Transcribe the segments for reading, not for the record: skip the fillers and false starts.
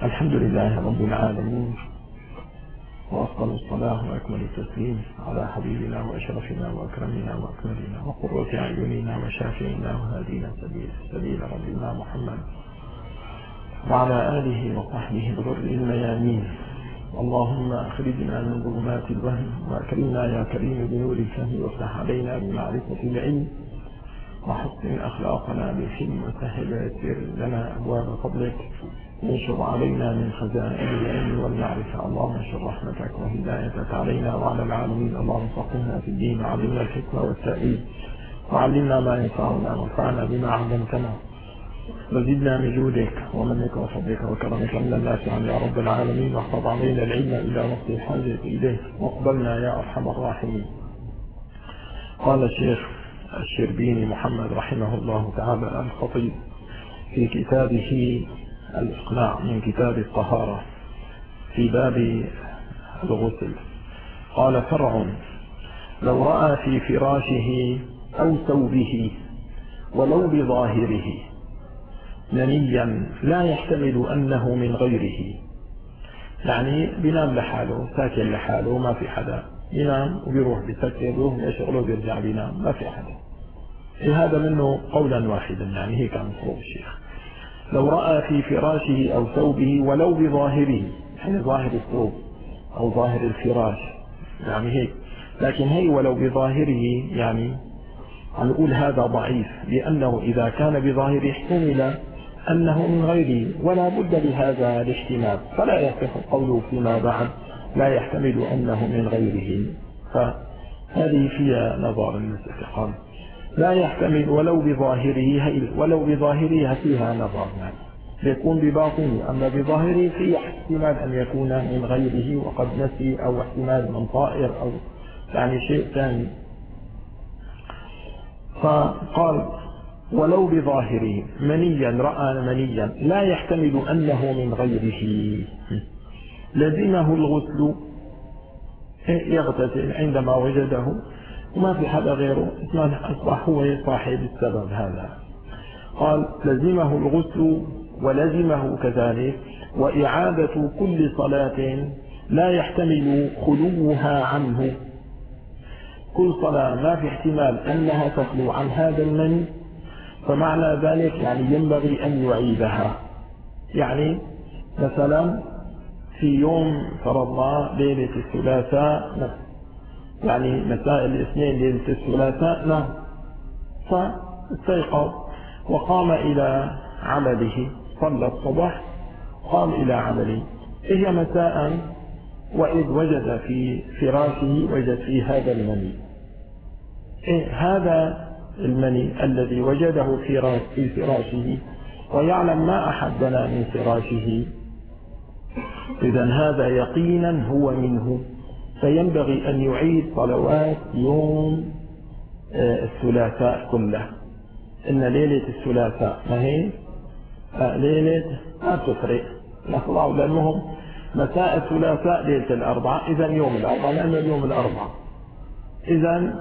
الحمد لله رب العالمين، وأفضل الصلاة وأكمل التسليم على حبيبنا وأشرفنا وأكرمنا وأكملنا وقرة أعيننا وشافعنا وهادينا سبيل ربنا محمد وعلى آله وصحبه الغر الميامين. اللهم أخرجنا من ظلمات الوهم وأكرمنا يا كريم بنور الفهم وافتح علينا بمعرفة العلم وحسن أخلاقنا بالحلم وسهل ويسر لنا أبواب فضلك وانشر علينا من خزائن العلم والمعرفة. اللهم انشر رحمتك وهدايتك علينا وعلى العالمين. اللهم فقهنا في الدين وعلمنا الحكمة والتأويل وعلمنا ما ينفعنا وانفعنا بما علمتنا وزدنا من جودك ومنك وفضلك وكرمك من النافع يا رب العالمين. واحفظ علينا العلم إلى وقت الحاجة إليه واقبلنا يا أرحم الراحمين. قال الشيخ الشربيني محمد رحمه الله تعالى الخطيب في كتابه الإقناع من كتاب الطهارة في باب الغسل، قال: فرع: لو رأى في فراشه أو ثوبه ولو بظاهره منيا لا يحتمل أنه من غيره، يعني بينام لحاله ساكن لحاله ما في حدا، ينام وبيروح بسكر بيروح يشغله بيرجع بينام ما في حدا. هذا منه قولا واحدا، يعني هيك عم يقول الشيخ: لو رأى في فراشه أو ثوبه ولو بظاهره، يعني ظاهر الثوب أو ظاهر الفراش، يعني هيك، لكن هي ولو بظاهره يعني عم نقول هذا ضعيف، لأنه إذا كان بظاهره احتمل أنه من غيره ولا بد لهذا الاحتمال، فلا يصح قوله فيما بعد لا يحتمل أنه من غيره. فهذه فيها نظر المستقام، لا يحتمل ولو بظاهره فيها نظر، يعني يكون بباطنه، أما بظاهره في احتمال أن يكون من غيره وقد نسي، أو احتمال من طائر أو يعني شيء ثاني. فقال: ولو بظاهره منيا، رأى منيا لا يحتمل أنه من غيره لزمه الغسل، يغتسل عندما وجده وما في حدا غيره، أصبح هو صاحب السبب هذا. قال: لزمه الغسل ولزمه كذلك وإعادة كل صلاة لا يحتمل خلوها عنه. كل صلاة ما في احتمال أنها تخلو عن هذا المني، فمعنى ذلك يعني ينبغي أن يعيدها. يعني مثلا في يوم فرضنا ليلة الثلاثاء، يعني مساء الاثنين ليلة الثلاثاء، فاستيقظ وقام إلى عمله، صلى الصبح قام إلى عمله، هي مساء، وإذ وجد في فراشه وجد في هذا المني. هذا المني الذي وجده في فراشه ويعلم ما أحدنا من فراشه، إذن هذا يقينا هو منه، فينبغي أن يعيد صلوات يوم الثلاثاء كله. إن ليلة الثلاثاء ما هي ليلة ما تفرق نطلعوا، لأنهم مساء الثلاثاء ليلة الأربعاء، إذن يوم الأربعاء، لأنه اليوم الأربعاء، إذن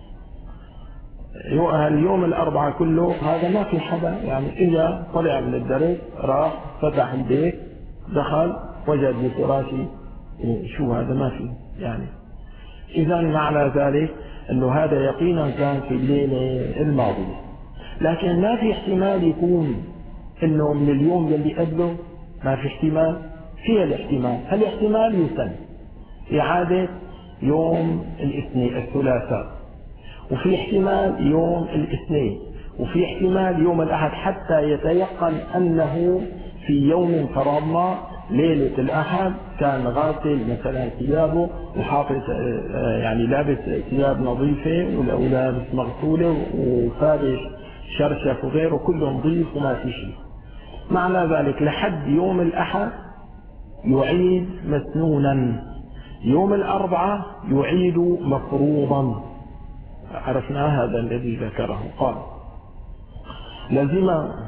اليوم الأربعاء كله هذا ما في حدا، يعني إذا طلع من الدرس راح فتح البيت دخل وجد بفراشه، شو هذا ما في يعني. إذا معنى ذلك أنه هذا يقينا كان في الليلة الماضية، لكن ما في احتمال يكون أنه من اليوم اللي قبله، ما في احتمال. فيها الاحتمال يسن إعادة يوم الاثنين الثلاثاء، وفي احتمال يوم الاثنين، وفي احتمال يوم الأحد، حتى يتيقن أنه في يوم فرضنا ليلة الأحد كان غاسل مثلا ثيابه وحاطط يعني لابس ثياب نظيفة ولابس مغسولة وفارش شرشف وغيره كله نظيف وما في شيء. معنى ذلك لحد يوم الأحد يعيد مسنونا، يوم الأربعاء يعيد مفروضا. عرفنا هذا الذي ذكره. قال: لزم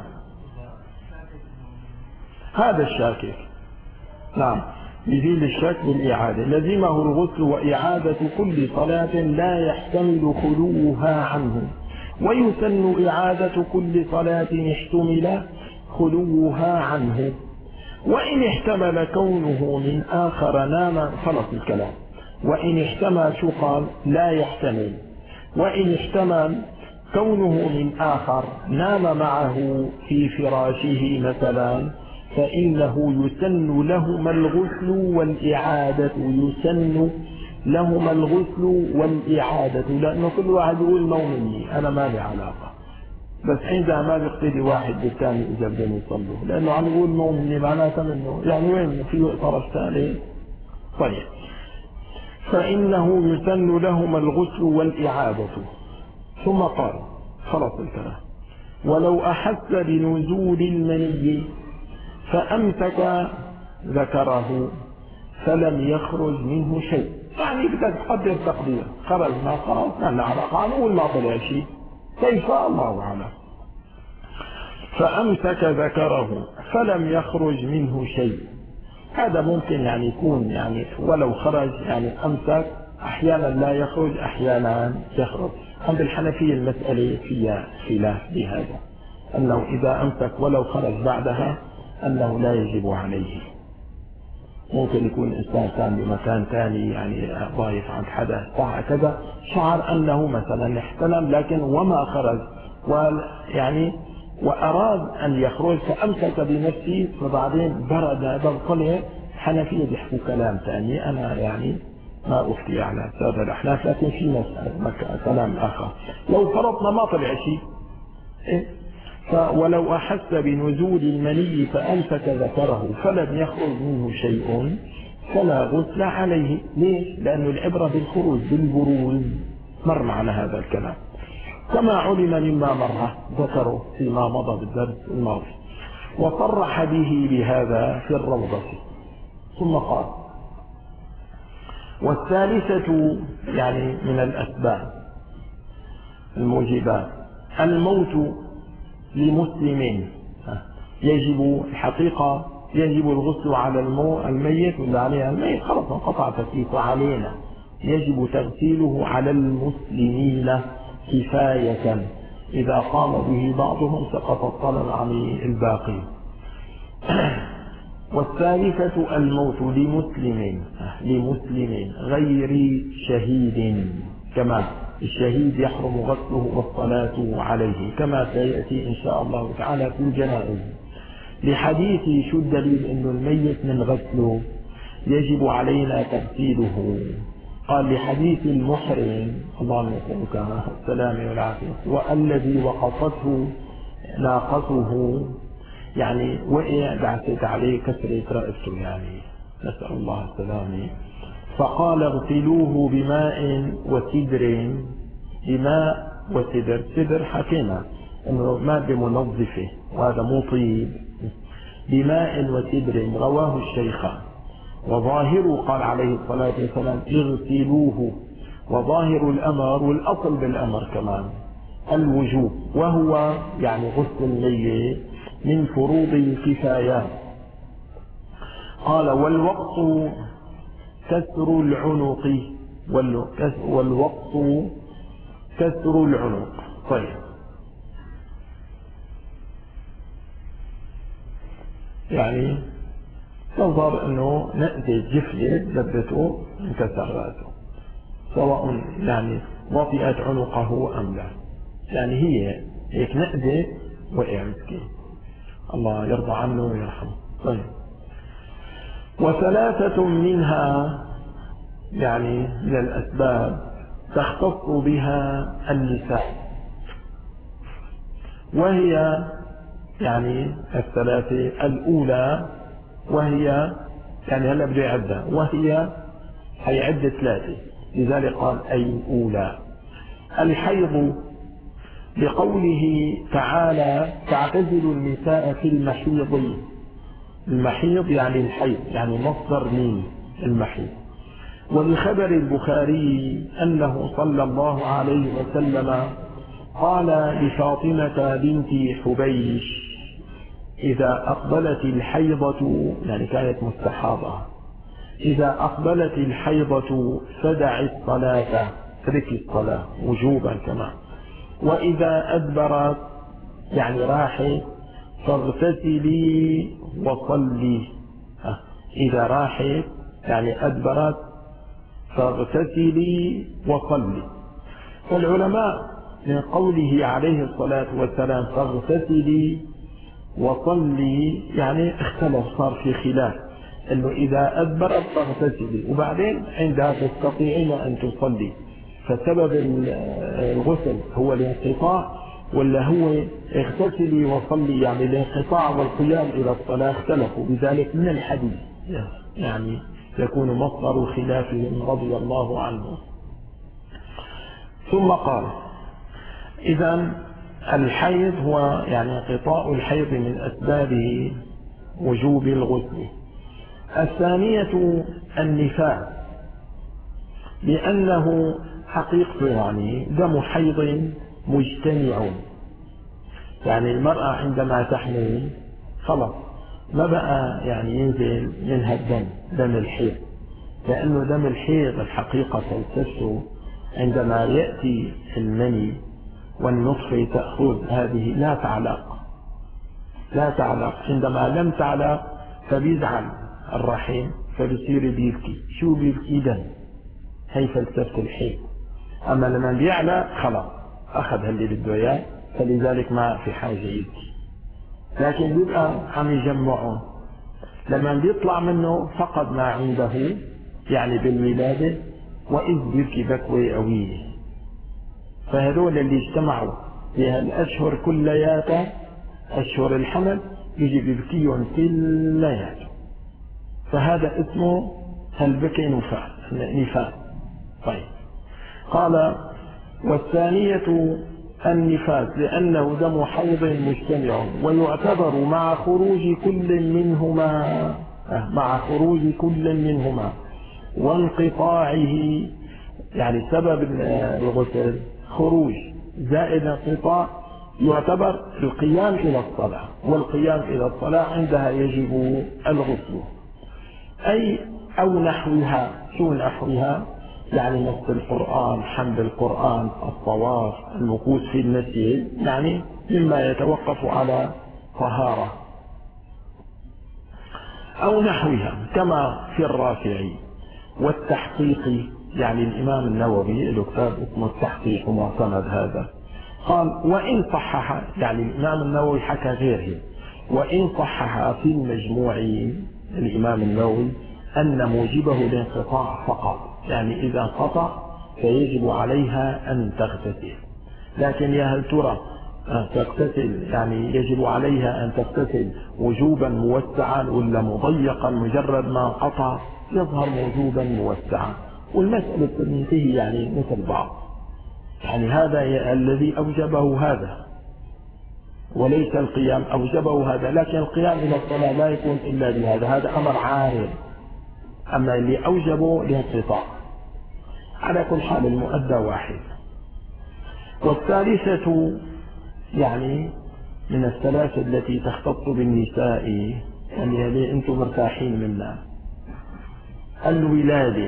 هذا الشاكك، نعم، يزيل الشك بالإعادة، لزمه الغسل وإعادة كل صلاة لا يحتمل خلوها عنه، ويسن إعادة كل صلاة احتمل خلوها عنه، وإن احتمل كونه من آخر نام خلص الكلام. وإن احتمل شو قال؟ لا يحتمل. وإن احتمل كونه من آخر نام معه في فراشه مثلا فإنه يسن لهما الغسل والإعادة. يسن لهما الغسل والإعادة، لأنه كل واحد يقول نومني أنا ما لي علاقة، بس عندها ما بيقتدي واحد بالثاني إذا بدهم يصلوا، لأنه عم يقول نومني معناتها منه يعني وين في طرف ثاني. طيب، فإنه يسن لهما الغسل والإعادة. ثم قال خلص الكلام: ولو أحس بنزول المني فأمسك ذكره فلم يخرج منه شيء. يعني بدك تقدر تقدير، خرج ما خرج ما لنا علاقة، نقول ما طلع شيء، كيف الله أعلم. فأمسك ذكره فلم يخرج منه شيء. هذا ممكن يعني يكون يعني ولو خرج، يعني أمسك أحيانا لا يخرج أحيانا يخرج. عند الحنفية المسألة فيها خلاف بهذا، أنه إذا أمسك ولو خرج بعدها أنه لا يجب عليه. ممكن يكون إنسان كان بمكان ثاني يعني ضايف عند حدا ساعة كذا، شعر أنه مثلا احتلم لكن وما خرج، ويعني وأراد أن يخرج فأمسك بنفسه، فبعدين برد هذا الطلع. حنفية بيحكوا كلام ثاني، أنا يعني ما أفتي على سادة الأحناف، لكن في مسألة كلام آخر. لو فرضنا ما طلع شيء ولو أحس بنزول المني فأمسك ذكره فلم يخرج منه شيء فلا غسل عليه. ليش؟ لأن العبرة بالخروج بالبروز. مر معنا هذا الكلام كما علم مما مر ذكره فيما مضى بالدرس الماضي، وصرح به بهذا في الروضة. ثم قال: والثالثة يعني من الأسباب الموجبات الموت لمسلم. يجب الحقيقة يجب الغسل على الميت ولا عليها الميت؟ خلص انقطع تكليفه علينا. يجب تغسيله على المسلمين كفاية، إذا قام به بعضهم سقط الطلب عن الباقي. والثالثة الموت لمسلم غير شهيد، كما الشهيد يحرم غسله والصلاة عليه كما سيأتي إن شاء الله تعالى في الجنائز. لحديث شو الدليل أنه الميت من غسله يجب علينا تغسيله؟ قال: لحديث المحرم اللهم يسألك السلامة والعافية، والذي وقفته ناقته، يعني وقع دعست عليه كسرة رأسه، يعني نسأل الله السلامة. فقال: اغسلوه بماء وسدر. بماء وسدر، سدر حكينا انه مادة منظفة وهذا مو طيب. بماء وسدر رواه الشيخان. وظاهره قال عليه الصلاة والسلام: اغسلوه. وظاهر الأمر والأصل بالأمر كمان الوجوب، وهو يعني غسل الميت من فروض الكفايات. قال: والوقت كسر العنق. والوقت كسر العنق. طيب، يعني تظهر انه نأتي جفلة دبته انكسر راسه، سواء يعني وطئت عنقه ام لا، يعني هي هيك نأذي وقع مسكين، الله يرضى عنه ويرحمه. طيب، وثلاثة منها يعني من الأسباب تختص بها النساء، وهي يعني الثلاثة الأولى، وهي يعني هلا بده يعدها، وهي هيعد ثلاثة، لذلك قال أي الأولى. الحيض، لقوله تعالى: تعتزل النساء في المحيض. المحيض يعني الحيض، يعني مصدر من المحيض. ولخبر البخاري أنه صلى الله عليه وسلم قال لفاطمة بنت حبيش: إذا أقبلت الحيضة، يعني كانت مستحاضة، إذا أقبلت الحيضة فدع الصلاة، تركي الصلاة وجوبا كمان، وإذا أدبرت يعني راحت فاغتسلي وصلي. إذا راحت يعني أدبرت فاغتسلي وصلي. فالعلماء من قوله عليه الصلاة والسلام فاغتسلي وصلي يعني اختلف، صار في خلاف انه اذا ادبرت فاغتسلي وبعدين عندها تستطيعين ان تصلي، فسبب الغسل هو الانقطاع ولا هو اغتسلي وصلي؟ يعني الانقطاع والقيام الى الصلاة اختلفوا بذلك من الحديث، يعني يكون مصدر خلافهم رضي الله عنه. ثم قال إذا الحيض هو يعني انقطاع الحيض من أسبابه وجوب الغسل. الثانية النفاس، لأنه حقيقة يعني دم حيض مجتمع، يعني المرأة عندما تحمل خلاص ما بقى يعني ينزل منها الدم، دم الحيض، لأنه دم الحيض الحقيقة تلتف عندما يأتي المني والنطفة تأخذ هذه لا تعلق، عندما لم تعلق فبيزعل الرحم فبصير بيبكي، شو بيبكي؟ دم، هي فلسفة الحيض. أما لما بيعلق خلاص أخذ اللي بده إياه، فلذلك ما في حاجة يبكي، لكن بيبقى عم يجمعه لما بيطلع منه فقد ما عنده يعني بالولادة، وإذ بيبكي بكوة قوية. فهذول اللي اجتمعوا في هالأشهر كلياتها أشهر الحمل يجي بيبكيهم كلياتهم، فهذا اسمه هالبكي نفاس. طيب قال والثانية النفاس لأنه دم حيض مجتمع ويعتبر مع خروج كل منهما وانقطاعه، يعني سبب الغسل خروج زائد انقطاع يعتبر القيام إلى الصلاة، والقيام إلى الصلاة عندها يجب الغسل. أي أو نحوها، شو نحوها؟ يعني نص القرآن، حمل القرآن، الطواف، المكوث في المسجد، يعني مما يتوقف على طهارة أو نحوها كما في الرافعي. والتحقيق يعني الإمام النووي له كتاب اسمه التحقيق ومعتمد هذا، قال وإن صحح، يعني الإمام النووي حكى غيره، وإن صحح في المجموع الإمام النووي أن موجبه الانقطاع فقط، يعني إذا انقطع فيجب عليها أن تغتسل. لكن يا هل ترى تغتسل يعني يجب عليها أن تغتسل وجوبا موسعا ولا مضيقا مجرد ما انقطع؟ يظهر وجوبا موسعا، والمسألة تنتهي يعني مثل بعض، يعني هذا الذي أوجبه هذا وليس القيام أوجبه هذا، لكن القيام إلى الصلاة لا يكون إلا بهذا، هذا أمر عارض، أما اللي أوجبه الانقطاع. على كل حال المؤدى واحد. والثالثة يعني من الثلاث التي تختص بالنساء، يعني هذه أنتم مرتاحين منها، الولادة.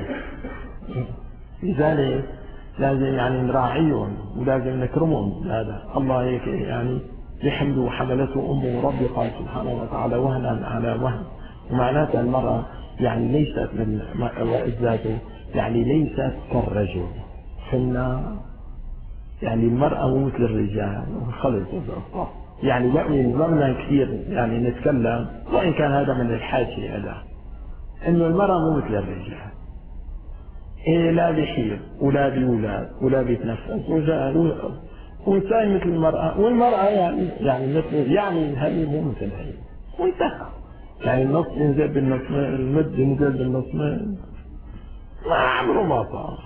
لذلك لازم يعني نراعيهم ولازم نكرمهم، هذا الله هيك يعني يحمل حملته أمه ربقا سبحانه وتعالى وهنا على وهن، ومعناتها المرأة يعني ليست من ذاته، يعني ليست كالرجل، حنا يعني المرأة مو مثل الرجال خلص، يعني لا يلزمنا كثير يعني نتكلم، وإن كان هذا من الحاجة هذا إنه المرأة مو مثل الرجال، إيه لا بحيض ولا بولاد ولا بيتنفس وإنسان مثل المرأة، والمرأة يعني مثل يعني هذه مو مثل هي وانتهى، يعني النص ينزل بالنص، المد ينزل بالنص، ما عمره ما صار.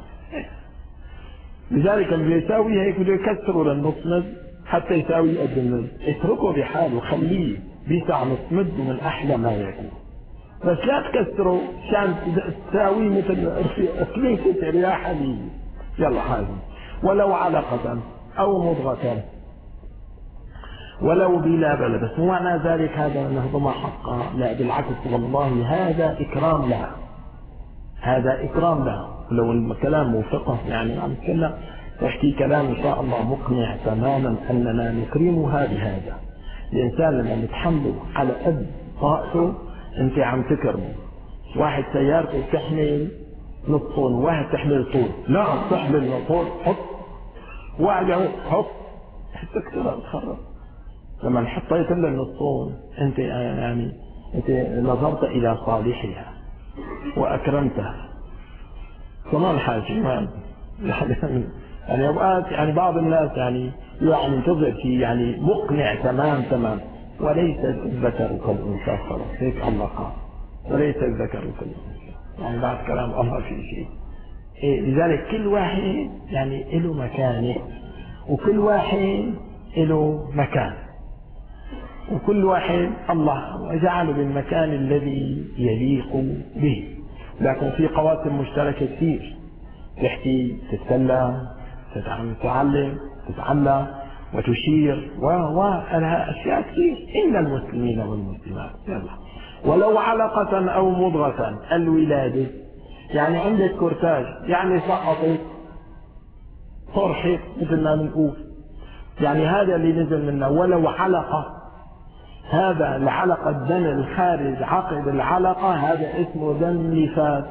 لذلك اللي يساوي هيك بده يكسروا للنص مد حتى يساوي قد المد، اتركه بحاله خليه بيسع نص مد من أحلى ما يكون، بس لا تكسره عشان تساوي مثل أسليكة رياح لي يلا حاجة، ولو علقة أو مضغة ولو بلا بل، بس مو معنى ذلك هذا أنه ضمن حقها، لا بالعكس، والله هذا إكرام لها، هذا إكرام لها. لو الكلام موفقه يعني عم نتكلم تحكي كلام إن شاء الله مقنع تماما أننا نكرمها بهذا. الإنسان لما نتحمله على قد طاقته أنت عم تكرمه، واحد سيارته تحمل نص طن، واحد تحمل طول، لا تحمل طول حط، واحد يقول حط، حتى كثيرا تخرب. لما حطيت له النص طن انت يعني انت نظرت الى صالحها واكرمتها. كمان حاجه يعني اوقات يعني بعض الناس يعني تظهر شيء يعني مقنع تمام، وليس الذكر كالانثى، خلاص هيك الله قال، وليس الذكر كالانثى، يعني بعد كلام الله في شيء. لذلك كل واحد يعني له مكانه، وكل واحد له مكان، وكل واحد الله جعله بالمكان الذي يليق به. لكن في قواسم مشتركة كثير، تحكي، تتكلم، تتعلم وتشير ولها أشياء كثير. إن المسلمين والمسلمات يلا ولو علقة أو مضغة. الولادة يعني عندك كورتاج، يعني سقطت طرحت مثل ما بنقول، يعني هذا اللي نزل منه. ولو علقة، هذا العلقة الدم الخارج عقد العلقة هذا اسمه دم نفاس،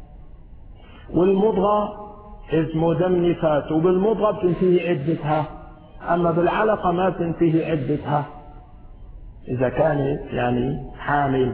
والمضغة اسمه دم نفاس، وبالمضغة بتنتهي عدتها، أما بالعلقة ما بتنتهي عدتها إذا كانت يعني حامل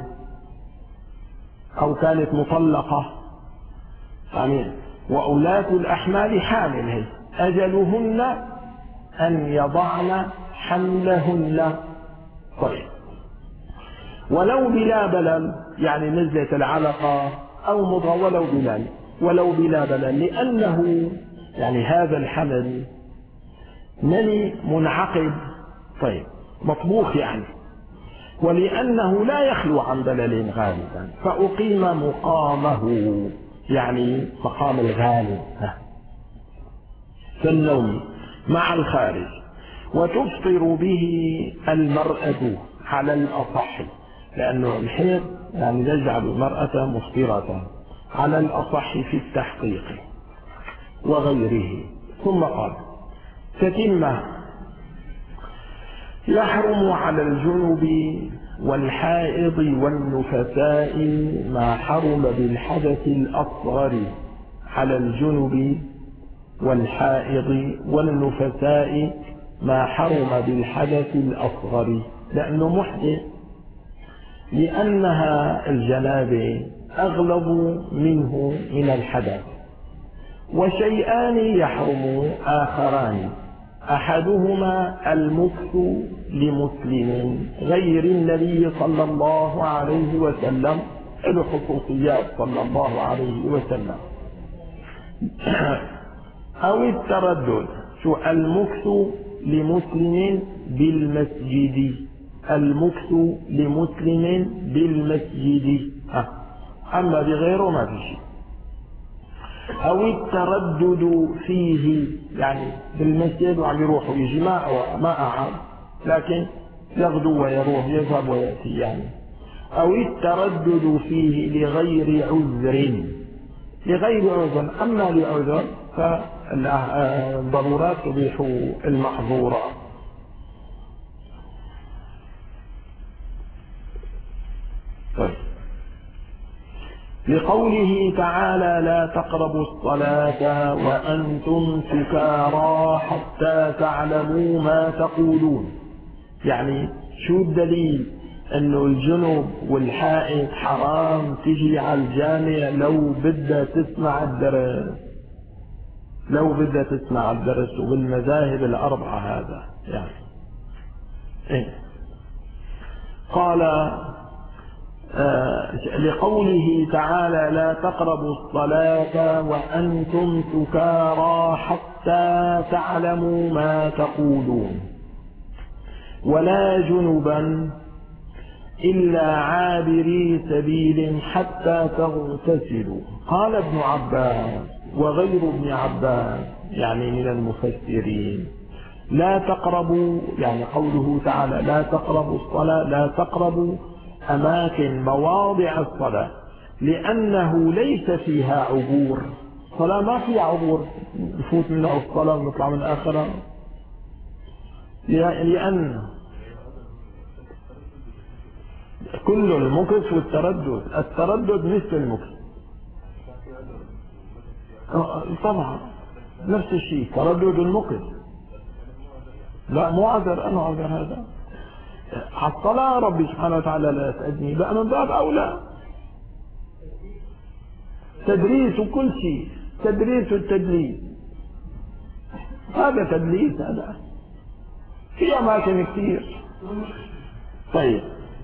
أو كانت مطلقة. يعني وأولاة الأحمال حامل هي أجلهن أن يضعن حملهن. طيب ولو بلا بلل، يعني نزلت العلقة أو مضغة ولو بلا بلل، لأنه يعني هذا الحمل ملي منعقد، طيب مطبوخ يعني، ولأنه لا يخلو عن بلل غالبا فأقيم مقامه، يعني مقام الغالب كالنوم مع الخارج. وتفطر به المرأة على الأصح، لأنه الحيض يعني يجعل المرأة مفطرة على الأصح في التحقيق وغيره. ثم قال تتمة: يحرم على الجنب والحائض والنفساء ما حرم بالحدث الأصغر. على الجنب والحائض والنفساء ما حرم بالحدث الأصغر، لأنه محدث، لأنها الجنابة أغلظ منه من الحدث. وشيئان يحرم آخران: أحدهما المكث لمسلم غير النبي صلى الله عليه وسلم، الخصوصيات صلى الله عليه وسلم، أو التردد. شو المكث لمسلم بالمسجد؟ المكث لمسلم بالمسجد، أما بغيره ما في شيء. أو التردد فيه، يعني بالمسجد وعم يروح ويجي ما أعاد، لكن يغدو ويروح، يذهب ويأتي يعني. أو التردد فيه لغير عذر، أما لعذر فالضرورات تبيح المحظورات. طيب. لقوله تعالى: لا تقربوا الصلاة وأنتم سكارى حتى تعلموا ما تقولون. يعني شو الدليل انه الجنب والحائض حرام تجي على الجامع لو بدها تسمع الدرس، وبالمذاهب الأربعة هذا يعني قال لقوله تعالى: لا تقربوا الصلاة وأنتم سكارى حتى تعلموا ما تقولون، ولا جنبا إلا عابري سبيل حتى تغتسلوا. قال ابن عباس وغير ابن عباس يعني من المفسرين: لا تقربوا، يعني قوله تعالى لا تقربوا الصلاة، لا تقربوا أماكن مواضع الصلاة، لأنه ليس فيها عبور. الصلاة ما فيها عبور، نفوت من الصلاة ونطلع من آخرها، لأن كل المكث والتردد، التردد مثل المكث طبعا نفس الشيء، تردد المكث. لا مو عذر، أنا عذر هذا الصلاة ربي سبحانه وتعالى لا تأذني، بقى من باب أولى تدريس وكل شيء، تدريس والتدليس، هذا تدليس، هذا في أماكن كثير. طيب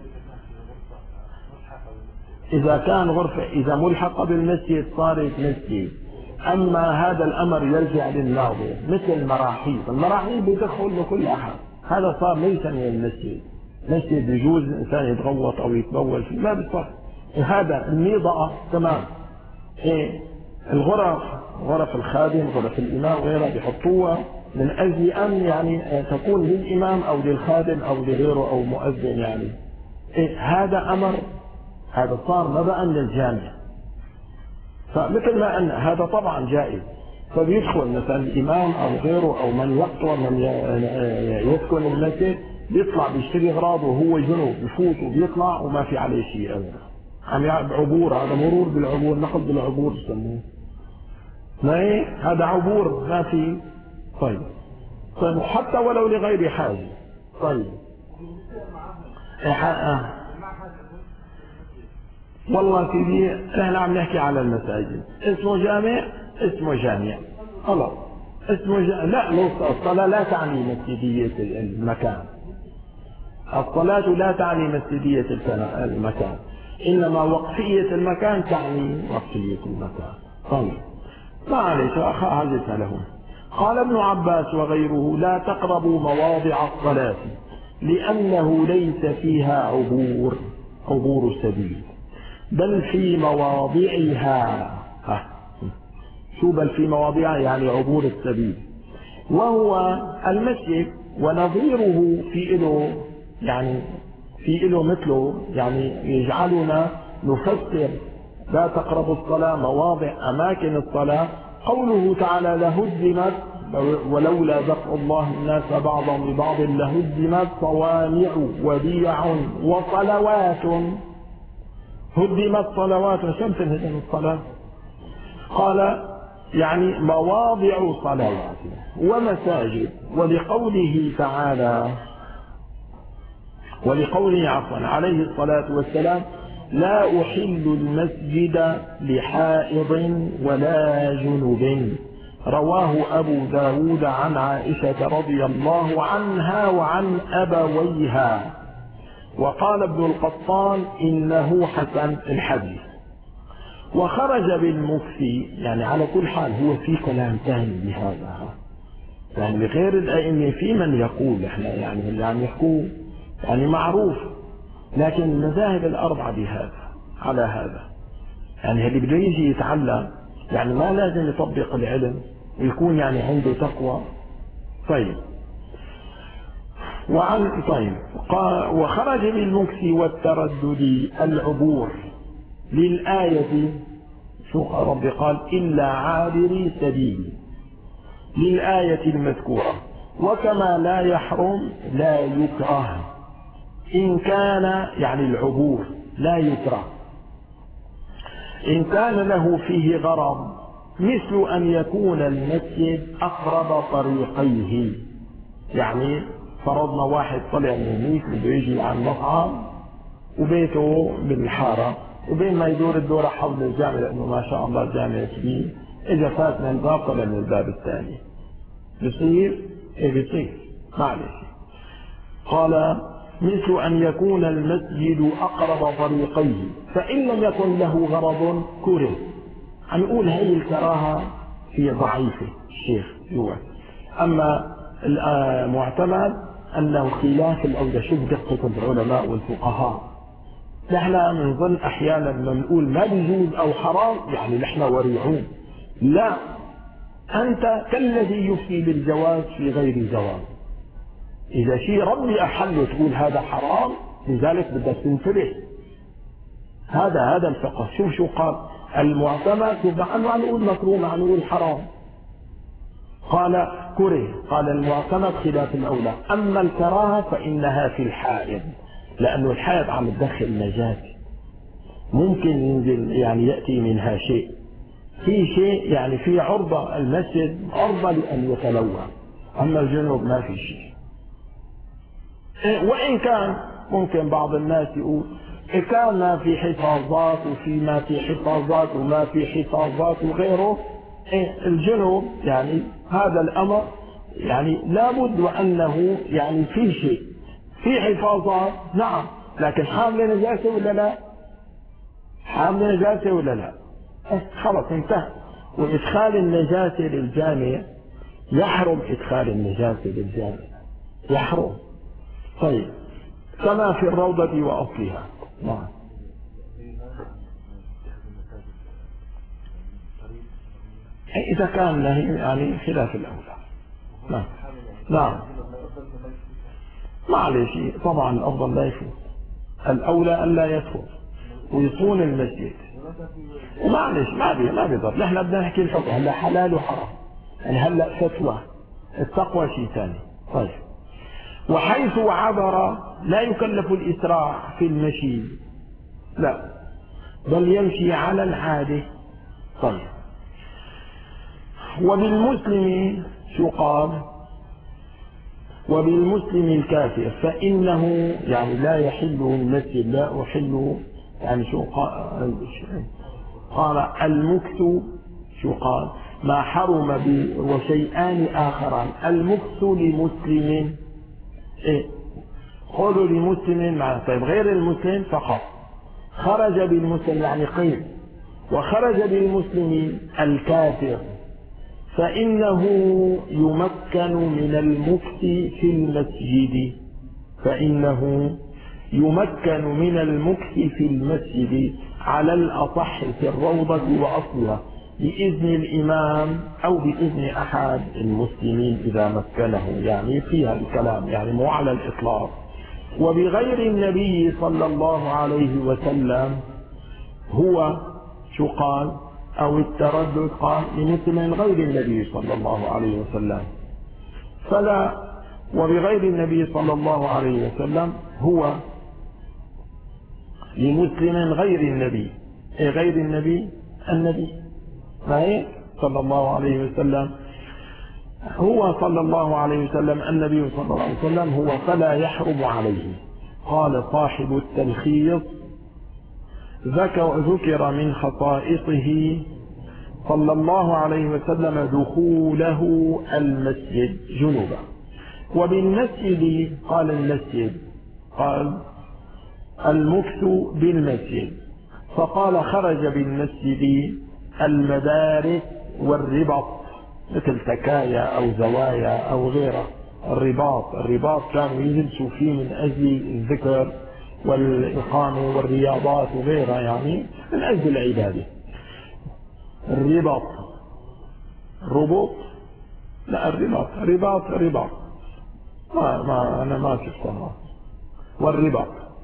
إذا كان غرفة إذا ملحقة بالمسجد صارت مسجد، أما هذا الأمر يرجع للناظر مثل المراحيض، المراحيض بيدخل لكل أحد، هذا صار ليس من المسجد، مسجد يجوز الإنسان يتغوط أو يتبول فيه ما بيصح. هذا الميضأة تمام. إيه الغرف، غرف الخادم، غرف الإمام غيرها بيحطوها من أجل أن يعني تكون للإمام أو للخادم أو لغيره أو مؤذن يعني. إيه هذا أمر، هذا صار مبدأ للجامع، فمثل ما أن هذا طبعا جائز، فبيدخل مثلا الإمام أو غيره أو من يقطع من يسكن المسجد بيطلع بيشتري أغراضه وهو جنوب، بفوت وبيطلع وما في عليه شيء أبدا، عم عبور، هذا مرور بالعبور، نقض بالعبور يسموه، ما إيه هذا عبور ما في. طيب حتى ولو لغير حاجة. طيب والله سيدي احنا عم نحكي على المساجد، اسمه جامع، اسمه جامع خلاص، اسمه لا الصلاة لا تعني مسجدية المكان، الصلاة لا تعني مسجدية المكان، إنما وقفية المكان تعني وقفية المكان. طيب معلش حاجتنا لهم. قال ابن عباس وغيره: لا تقربوا مواضع الصلاة لأنه ليس فيها عبور السبيل، بل في مواضعها. شو بل في مواضعها؟ يعني عبور السبيل، وهو المسجد ونظيره في له يعني في له مثله، يعني يجعلنا نفسر لا تقربوا الصلاة مواضع أماكن الصلاة. قوله تعالى: لهدمت ولولا دفع الله الناس بعضهم ببعض لهدمت صوامع وبيع وصلوات. هدمت صلوات، كم تنهدم الصلاة؟ قال يعني مواضع صلوات ومساجد. ولقوله تعالى عليه الصلاة والسلام: لا أحل المسجد لحائض ولا جنب. رواه أبو داود عن عائشة رضي الله عنها وعن أبويها. وقال ابن القطان: إنه حسن الحديث. وخرج بالمفتي، يعني على كل حال هو في كلام ثاني بهذا، يعني لغير الأئمة في من يقول، احنا يعني اللي عم يحكوه يعني معروف، لكن المذاهب الأربعة بهذا على هذا، يعني اللي بده يجي يتعلم يعني ما لازم يطبق العلم ويكون يعني عنده تقوى. طيب وخرج بالمكس والتردد العبور للآية، شو ربي قال: إلا عابري سبيل، للآية المذكورة. وكما لا يحرم لا يكره، إن كان يعني العبور لا يكره إن كان له فيه غرض، مثل أن يكون المسجد أقرب طريقيه، يعني فرضنا واحد طلع من هنيك بده يجي على المطعم وبيته بالحارة، وبين ما يدور الدورة حول الجامع، لأنه ما شاء الله الجامع كبير، إذا فات من الباب طلع من الباب الثاني، بصير بصير معلش. قال: مثل أن يكون المسجد أقرب طريقيه، فإن لم يكن له غرض كره. عم يقول هي الكراهة في ضعيفة الشيخ جوا، أما المعتمد أنه خلاف الأولى. شوف دقة العلماء والفقهاء، نحن بنظن أحيانا لما نقول ما بيجوز أو حرام يعني نحن وريعون، لا، أنت كالذي يفتي بالجواز في غير جواز. إذا شيء ربي أحله تقول هذا حرام، لذلك بدك تنتبه. هذا الفقه. شوف شو قال المعتمد، يبقى عنه عم نقول مكروه، عم نقول حرام. قال كره، قال المعتمد خلاف الأولى. أما الكراهة فإنها في الحائض، لأنه الحائط عم تدخل نجاسة، ممكن ينزل يعني يأتي منها شيء، في شيء يعني في عرضة، المسجد عرضة لأن يتلوى، أما الجنوب ما في شيء. وإن كان ممكن بعض الناس يقول إن كان ما في حفاظات وفي ما في حفاظات وما في حفاظات وغيره، الجنوب يعني هذا الأمر يعني لابد وأنه يعني في شيء، في حفاظات نعم، لكن حامل نجاسة ولا لا؟ حامل نجاسة ولا لا؟ خلص انتهى. وإدخال النجاسة للجامع يحرم، إدخال النجاسة للجامع يحرم. طيب كما في الروضة وأصلها. نعم. إذا كان نهي يعني خلاف الأولى. نعم نعم معلش، طبعا الأفضل لا يفوت، الأولى أن لا يدخل ويصون المسجد، ومعلش ما بيضر. نحن بدنا نحكي الحكم هلا حلال وحرام، يعني هلا فتوى، التقوى شيء ثاني. طيب وحيث عبر لا يكلف الإسراع في المشي، لا بل يمشي على العادة. طيب وبالمسلم شو قال؟ وبالمسلم الكافر فإنه يعني لا يحله المسجد، لا أحله يعني شو قال المكث، شو قال؟ ما حرم وشيئان آخران، المكث لمسلم قولوا لمسلم معنى. طيب غير المسلم فقط، خرج بالمسلم يعني قيد، وخرج بالمسلم الكافر فإنه يمكن من المكث في المسجد، فإنه يمكن من المكث في المسجد على الأصح في الروضة وأصلها بإذن الإمام أو بإذن أحد المسلمين إذا مكنه، يعني فيها الكلام يعني مو على الإطلاق. وبغير النبي صلى الله عليه وسلم هو شو قال؟ أو التردد قال لمسلم غير النبي صلى الله عليه وسلم، فلا. وبغير النبي صلى الله عليه وسلم هو لمسلم غير النبي، غير النبي النبي ما هي صلى الله عليه وسلم، هو صلى الله عليه وسلم النبي صلى الله عليه وسلم هو، فلا يحرم عليه. قال صاحب التلخيص ذكر من خصائصه صلى الله عليه وسلم دخوله المسجد جنوبا. وبالمسجد قال المسجد، قال المكث بالمسجد، فقال خرج بالمسجد المدارس والرباط، مثل تكايا أو زوايا أو غيره. الرباط كانوا يجلسوا فيه من أجل الذكر والإقامة والرياضات وغيرها، يعني من أجل العبادة. الرباط ربط، لا الرباط ما أنا ما شفتها. والرباط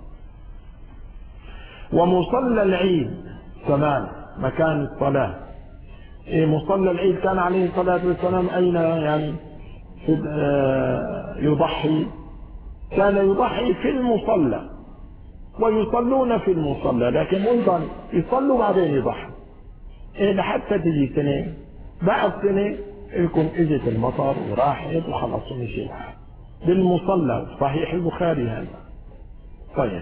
ومصلى العيد كمان مكان الصلاة. مصلى العيد كان عليه الصلاة والسلام أين يعني يضحي؟ كان يضحي في المصلى، ويصلون في المصلى، لكن أيضا يصلوا بعدين يضحوا لحتى تجي سنة، بعد سنة يكون اجت المطر وراحت وخلص مشي الحال بالمصلى. صحيح البخاري هذا. طيب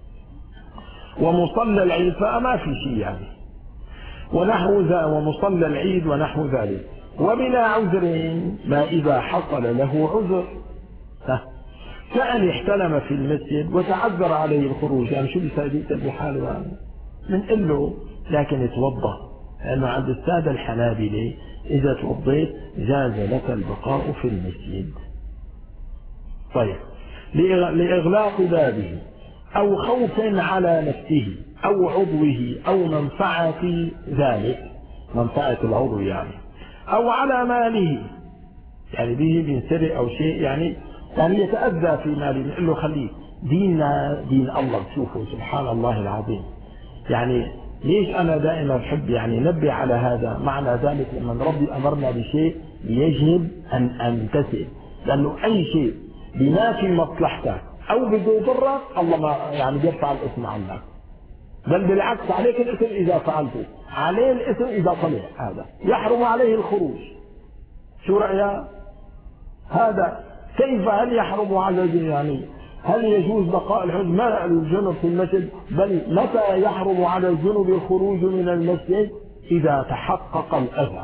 ومصلى العيد فما في شيء يعني، ونحو ذا ومصلى العيد ونحو ذلك. وبلا عذر ما إذا حصل له عذر، كأن احتلم في المسجد وتعذر عليه الخروج، يعني شو بيساعدك بحاله يعني من له لكن اتوضا، لأنه عند السادة الحنابلة إذا توضيت جاز لك البقاء في المسجد. طيب لإغلاق بابه أو خوف على نفسه أو عضوه أو منفعة ذلك، منفعة العضو يعني، أو على ماله، يعني به بينسرق أو شيء يعني يتأذى في ماله، نقول له خليه، ديننا دين الله، تشوفوا سبحان الله العظيم. يعني ليش أنا دائما أحب يعني نبه على هذا؟ معنى ذلك لما ربي أمرنا بشيء يجب أن أمتثل، لأنه أي شيء بما في مصلحتك أو بده يضرك الله ما يعني بيرفع الاسم عنك، بل بالعكس عليك الاسم إذا فعلته، عليه الاسم إذا طلع. هذا يحرم عليه الخروج. شو رأيك؟ هذا كيف؟ هل يحرم على يعني هل يجوز بقاء الجنب في المسجد؟ بل متى يحرم على الجنب الخروج من المسجد؟ إذا تحقق الأذى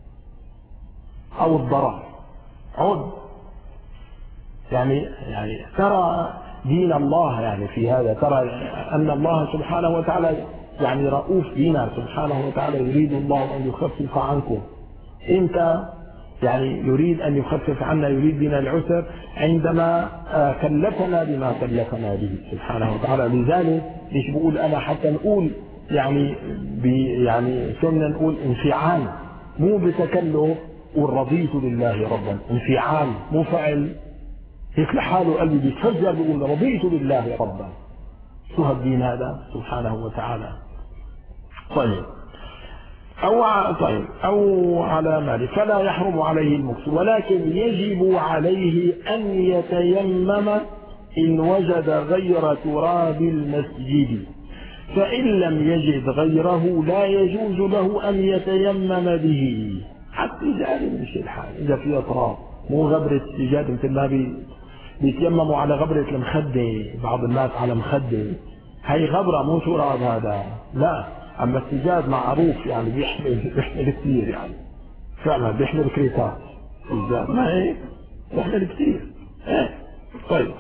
أو الضرر. عد يعني ترى دين الله يعني في هذا، ترى أن الله سبحانه وتعالى يعني رؤوف بنا سبحانه وتعالى. يريد الله أن يخفف عنكم. أنت يعني يريد أن يخفف عنا، يريد بنا العسر عندما كلفنا بما كلفنا به سبحانه وتعالى. لذلك مش بقول أنا حتى نقول يعني يعني كنا نقول انفعال مو بتكلف، ورضيت لله ربا. انفعال مو فعل هيك لحاله قلبي بيتفجر بيقول رضيت لله ربا. شو هالدين هذا سبحانه وتعالى. طيب أو على مال فلا يحرم عليه المكس، ولكن يجب عليه أن يتيمم إن وجد غير تراب المسجد، فإن لم يجد غيره لا يجوز له أن يتيمم به. حتى السجاد مش الحال إذا فيها تراب، مو غبرة السجاد مثل ما بيتيمموا على غبرة المخدة، بعض الناس على مخدة، هي غبرة مو تراب هذا، لا. أما السجاد معروف يعني بيحمل كثير، يعني فعلا بيحمل كريتات السجاد، ما هيك بيحمل كثير. طيب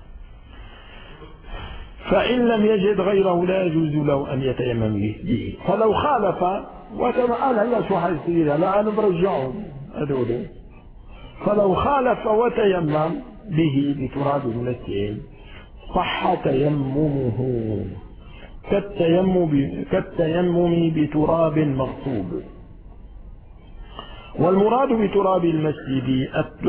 فإن لم يجد غيره لا يجوز له أن يتيمم به. فلو خالف وكما قال هلا شو حيصير، لا أنا برجعهم هذول. فلو خالف وتيمم به بتراب المسجد صح تيممه كالتيمم بتراب مغصوب. والمراد بتراب المسجد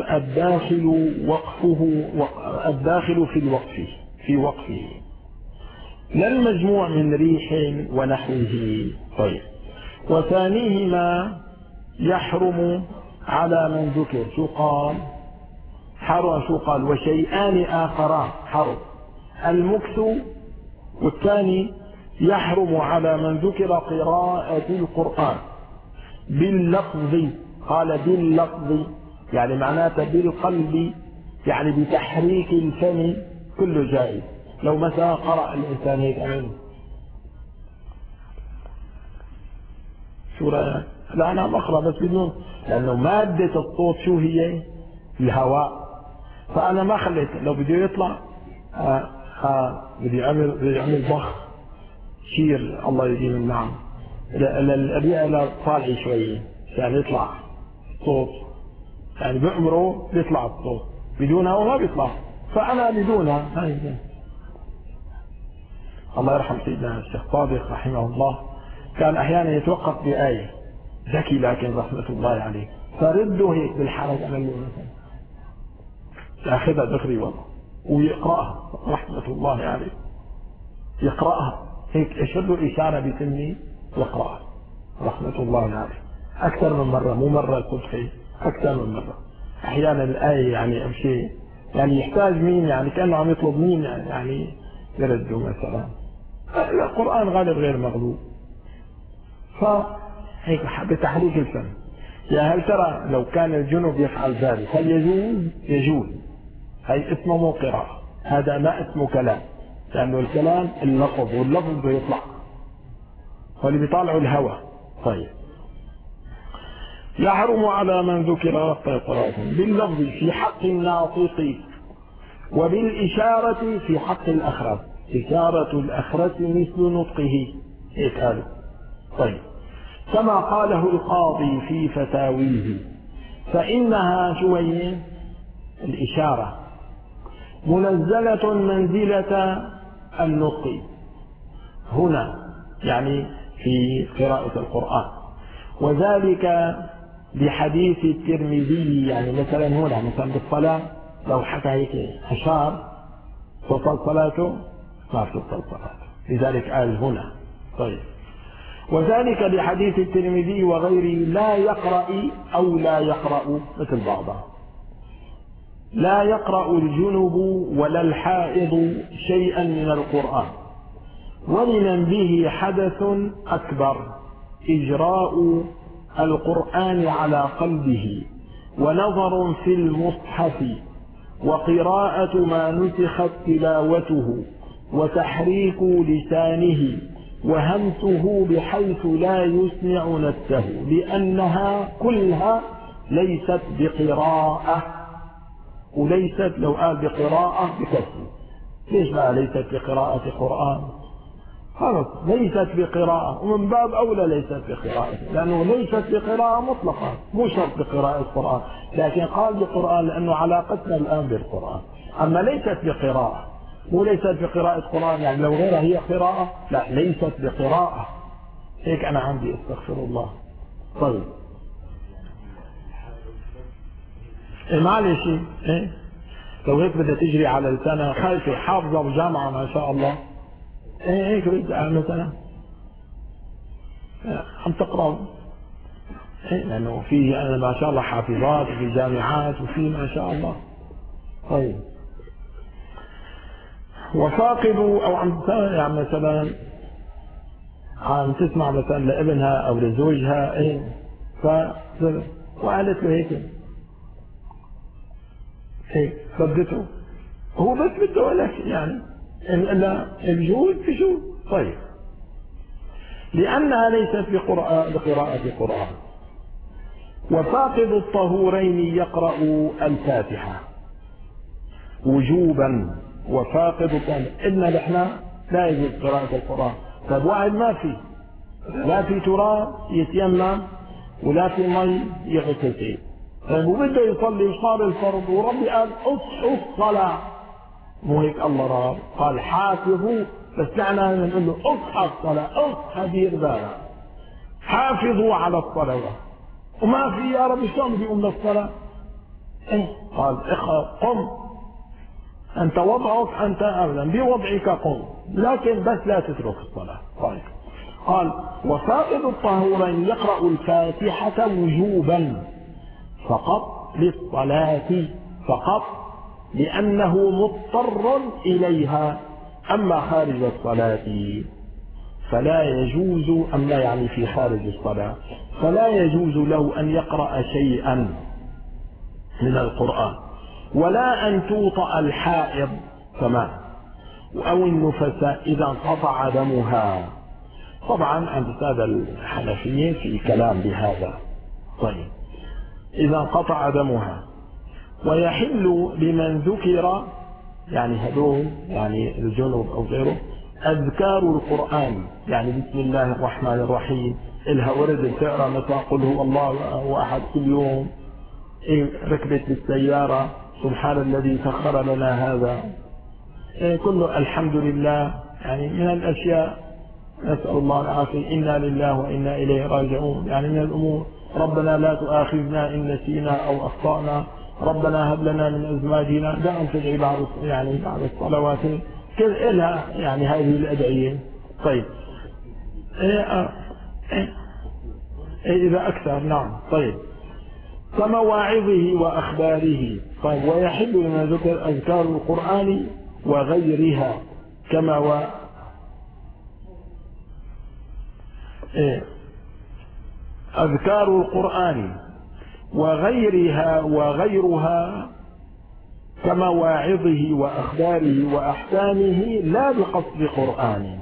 الداخل في وقفه لا المجموع من ريح ونحوه. طيب وثانيهما يحرم على من ذكر. شو قال وشيئان آخران حرم المكث، والثاني يحرم على من ذكر قراءة القرآن باللفظ. قال باللفظ يعني معناته بالقلب، يعني بتحريك الفم كله جائز. لو مثلا قرأ الإنسان هيك أمين شو رأيك؟ لا أنا بقرأ بس بدون، لأنه مادة الصوت شو هي؟ الهواء. فأنا ما خليت لو بده يطلع بدي يعمل ضخ شير الله يديم النعم الرئة لا طالعة شوية يعني يطلع صوت، يعني بأمره بيطلع الصوت، بدونها وما بيطلع. فأنا بدونها هاي. الله يرحم سيدنا الشيخ صادق رحمه الله كان أحيانا يتوقف بآية ذكي لكن رحمة الله عليه، فرده هيك بالحرج على مثلا ياخذها دغري والله ويقرأها رحمة الله عليه، يقرأها هيك اشر إشارة بسني يقرأها رحمة الله عليه أكثر من مرة، مو مرة صدفة، أكثر من مرة. أحيانا الآية يعني أو شيء يعني يحتاج مين، يعني كأنه عم يطلب مين يعني يرده مثلا. القرآن غالب غير مغلوب. فهيك بتحريك الفم. يا هل ترى لو كان الجنب يفعل ذلك هل يجوز؟ هي اسمه مو قراءة، هذا ما اسمه كلام، لأنه الكلام اللفظ واللفظ بيطلع واللي بيطالعوا الهوى. طيب يحرم على من ذكر باللفظ في حق الناطق وبالإشارة في حق الأخرس. إشارة الأخرس مثل نطقه هيك قالوا. طيب كما قاله القاضي في فتاويه فإنها شوية الإشارة منزلة منزلة النطق هنا، يعني في قراءة القرآن، وذلك بحديث الترمذي. يعني مثلا هنا مثلا بالصلاة لو حكى هيك أشار تبطل صلاته ما تبطل صلاته، لذلك قال هنا. طيب وذلك بحديث الترمذي وغيره لا يقرأ أو لا يقرأ مثل بعضها، لا يقرأ الجنب ولا الحائض شيئا من القرآن، ولمن به حدث أكبر إجراء القرآن على قلبه ونظر في المصحف وقراءة ما نسخت تلاوته وتحريك لسانه وهمسه بحيث لا يسمع نفسه، لأنها كلها ليست بقراءة. وليست لو قال بقراءة بكسر، ليش بقى ليست بقراءة قرآن؟ خلاص ليست بقراءة، ومن باب أولى ليست بقراءة، لأنه ليست بقراءة مطلقة، مو شرط بقراءة قرآن، لكن قال بقرآن لأنه علاقتنا الآن بالقرآن. أما ليست بقراءة، مو ليست بقراءة قرآن يعني لو غيرها هي قراءة، لا ليست بقراءة. هيك أنا عندي استغفر الله. طيب معلش لو هيك بدها تجري على لسانها خايفة حافظة وجامعة ما شاء الله، هيك بدها مثلا عم تقرأ، لأنه في ما شاء الله حافظات وفي جامعات وفي ما شاء الله. طيب وفاقدوا أو عم يعني مثلا عم تسمع مثلا لابنها أو لزوجها وقالت له هيك ردته، هو بس بده ولا يعني إلا الجود في جود. طيب لأنها ليست بقراءة قرآن. وفاقد الطهورين يقرأ الفاتحة وجوبا. وفاقد الطهورين إن نحن لا يجوز قراءة القرآن. طيب واحد ما في لا في تراب يتيمم ولا في مي يغتسل، طيب وبده يصلي صار الفرض وربي قال اصحوا الصلاة، مو هيك الله قال حافظوا، بس نحن نقول له اصحى الصلاة، اصحى دير بالك حافظوا على الصلوات، وما في يا رب شلون بيقوم للصلاة؟ قال قم أنت وضعك أنت أبدا بوضعك قم، لكن بس لا تترك الصلاة. طيب قال وفائد الطهورين يقرأ الفاتحة وجوبا فقط للصلاة فقط لأنه مضطر إليها، أما خارج الصلاة فلا يجوز، أما يعني في خارج الصلاة فلا يجوز له أن يقرأ شيئا من القرآن، ولا أن توطأ الحائض كمان أو النفساء إذا انقطع دمها. طبعا عند السادة الحنفيين في كلام بهذا. طيب إذا انقطع دمها. ويحل لمن ذكر يعني هدول يعني الجنوب أو غيره أذكار القرآن، يعني بسم الله الرحمن الرحيم إلها ورد بتقرأ مثلا قل هو الله أحد كل يوم، ركبت بالسيارة سبحان الذي سخر لنا هذا، كله الحمد لله، يعني من الأشياء نسأل الله العافية إنا لله وإنا إليه راجعون، يعني من الأمور ربنا لا تؤاخذنا إن نسينا أو أخطأنا، ربنا هب لنا من أزواجنا، دائما تدعي بعض يعني بعض الصلوات كل إلها يعني هذه الأدعية. طيب إذا أكثر نعم. طيب كمواعظه وأخباره. طيب ويحل لما ذكر أذكار القرآن وغيرها أذكار القرآن وغيرها كمواعظه وأخباره وأحكامه لا بقصد قرآن،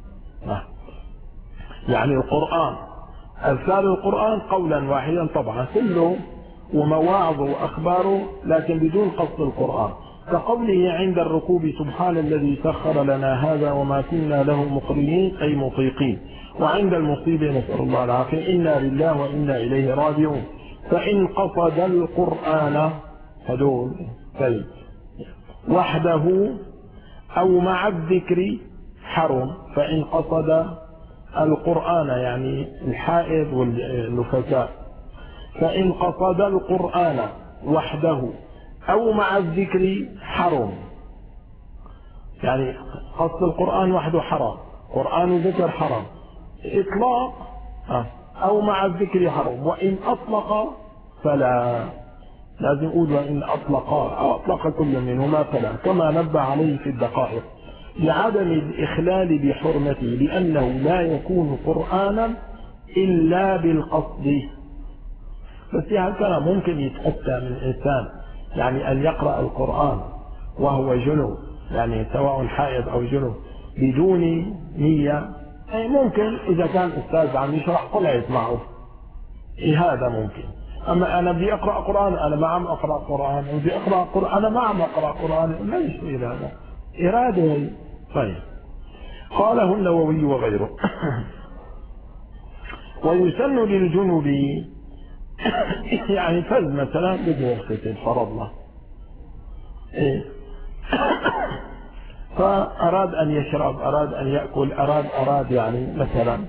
يعني القرآن أذكار القرآن قولا واحدا طبعا كله ومواعظه وأخباره لكن بدون قصد القرآن، كقوله عند الركوب سبحان الذي سخر لنا هذا وما كنا له مقرنين أي مطيقين، وعند المصيبة نسأل الله العافية إنا لله وإنا إليه راجعون. فإن قصد القرآن هدول طيب وحده أو مع الذكر حرم. فإن قصد القرآن يعني الحائض والنفساء، فإن قصد القرآن وحده أو مع الذكر حرم، يعني قصد القرآن وحده حرام، قرآن ذكر حرام، إطلاق أو مع الذكر حرام، وإن أطلق فلا. لازم يقول وإن أطلقا أو أطلق كل منهما فلا، كما نبه عليه في الدقائق، لعدم الإخلال بحرمته، لأنه لا يكون قرآنا إلا بالقصد. بس يعني كان ممكن يتأتى من إنسان يعني أن يقرأ القرآن وهو جنوب، يعني سواء حائض أو جنوب بدون نية، أي ممكن إذا كان أستاذ عم يشرح طلع يسمعه، هذا ممكن. أما أنا بدي أقرأ قرآن، أنا ما عم أقرأ قرآن، بدي أقرأ قرآن أنا ما عم أقرأ قرآن، لا يصير هذا إرادة. طيب، قاله النووي وغيره. ويسن للجنب يعني فز مثلا بده يغتسل فرضنا إيه؟ فأراد أن يشرب، أراد أن يأكل، أراد يعني مثلا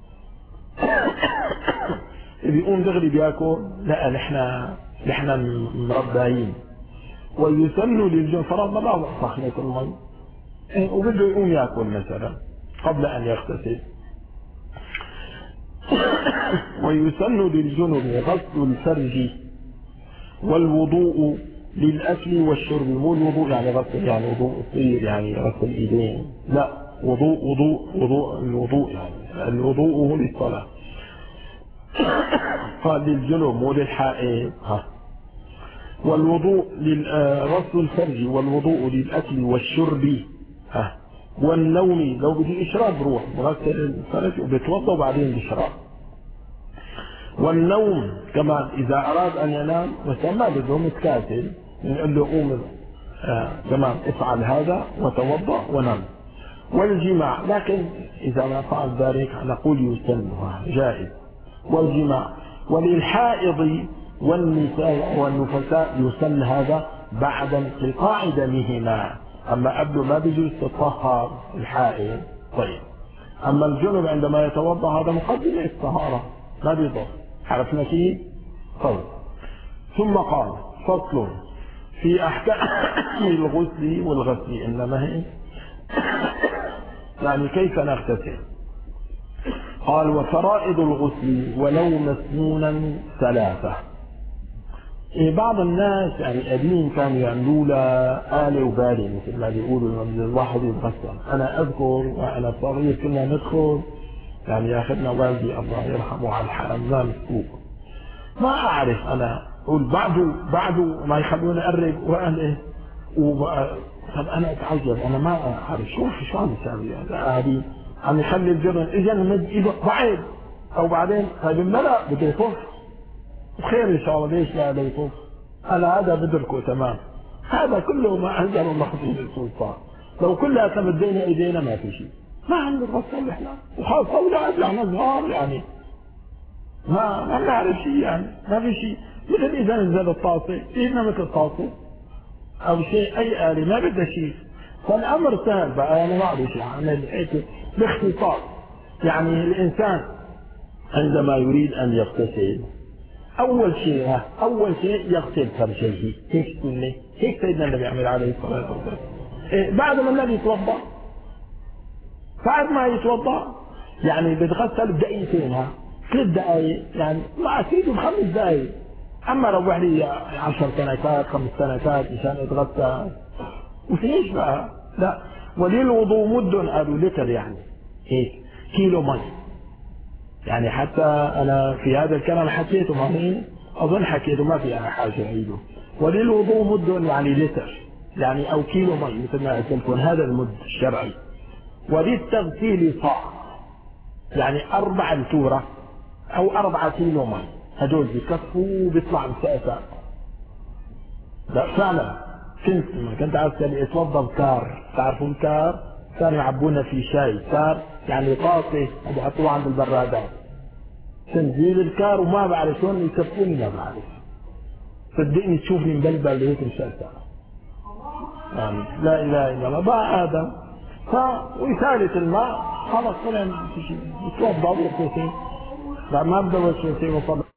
بيقوم دغري بياكل، لا نحن مرباين. ويسن للجنب فرضنا بعض صحنة المي إيه؟ وبده يقوم ياكل مثلا قبل أن يغتسل. ويسن للجنب غسل الفرج والوضوء للأكل والشرب. مو الوضوء يعني غسل يعني وضوء الطير يعني غسل الإيدين، لا، وضوء الوضوء يعني الوضوء هو للصلاة. قال للجنب مو للحائط. والوضوء غسل الفرج والوضوء للأكل والشرب والنوم. لو بدي إشراب بروح بغسل الفرج وبتوضى وبعدين بشرب. والنوم كمان إذا أراد أن ينام مثلا ما بده متكاسل نقول له قوم كمان افعل هذا وتوضأ ونم. والجماع، لكن إذا ما فعل ذلك نقول يسن جائز. والجماع وللحائض والنساء والنفساء يسن هذا بعد انقطاع دمهما، أما قبل ما بيجوز تطهر الحائض. طيب، أما الجنب عندما يتوضأ هذا مقدمة الطهارة ما بيضر، عرفنا كيف؟ طيب، ثم قال فصل في أحكام الغسل والغسل، إنما هي يعني كيف نغتسل. قال وفرائض الغسل ولو مسنونا ثلاثة. بعض الناس يعني قديم كانوا يعملوا له آلة وبالة مثل ما بيقولوا لما الواحد يتغسل. أنا أذكر وأنا صغير كنا ندخل يعني ياخذنا والدي الله يرحمه على الحمام السوق، ما أعرف أنا أقول بعده ما يخلوني أقرب وأنا إيه طب أنا أتعجب، أنا ما أعرف شو عم يسوي هذه، عم يخلي الجرن إجا مد إيده بعيد أو بعدين طيب الملأ بده يطف بخير إن شاء الله، ليش لا بده يطف؟ أنا هذا بدركه تمام، هذا كله ما أنزل الله به السلطان. لو كلها تمدينا إيدينا ما في شيء، ما عم نتغسل إحنا، وخاصة أولاد يعني صغار يعني ما نعرف شيء يعني ما في شيء. مثل إذا نزل الطاسة إيدنا مثل الطاسة أو شيء أي آلة ما بدها شيء، فالأمر سهل بقى. أنا ما أعرف يعني هيك باختصار، يعني الإنسان عندما يريد أن يغتسل أول شيء يغسل فرجيه، هيك سنة، هيك سيدنا النبي عمل عليه الصلاة والسلام. بعد ما النبي يتوضأ، بعد ما يتوضأ يعني بتغسل بدقيقتين 3 دقائق يعني ما أكيد ب5 دقائق. أما روح لي 10 كنكات 5 كنكات مشان يتغسل وفيش بقى لا. وللوضوء مد قالوا لتر يعني هيك كيلو مي، يعني حتى أنا في هذا الكلام حكيته ما أظن حكيته ما في أنا حاجة أعيده. وللوضوء مد يعني لتر يعني أو كيلو مي مثل ما قلت لكم، هذا المد الشرعي. وللتغسيل صاع يعني 4 لتورة أو 4 كيلو مي، هدول بكفوا بيطلع مساء. لا فعلا كنت عارف يتوضا بكار، تعرفوا الكار؟ كانوا يعبونا في شاي كار يعني طاسه وبحطوها عند البرادات، تنزيل الكار وما بعرف شلون يكفوني ما بعرف، صدقني تشوفني مبلبل هيك مساء يعني لا اله الا الله. بقى ادم وإسالة الماء خلص طلع يتوضا ويغتسل، ما بدنا شيء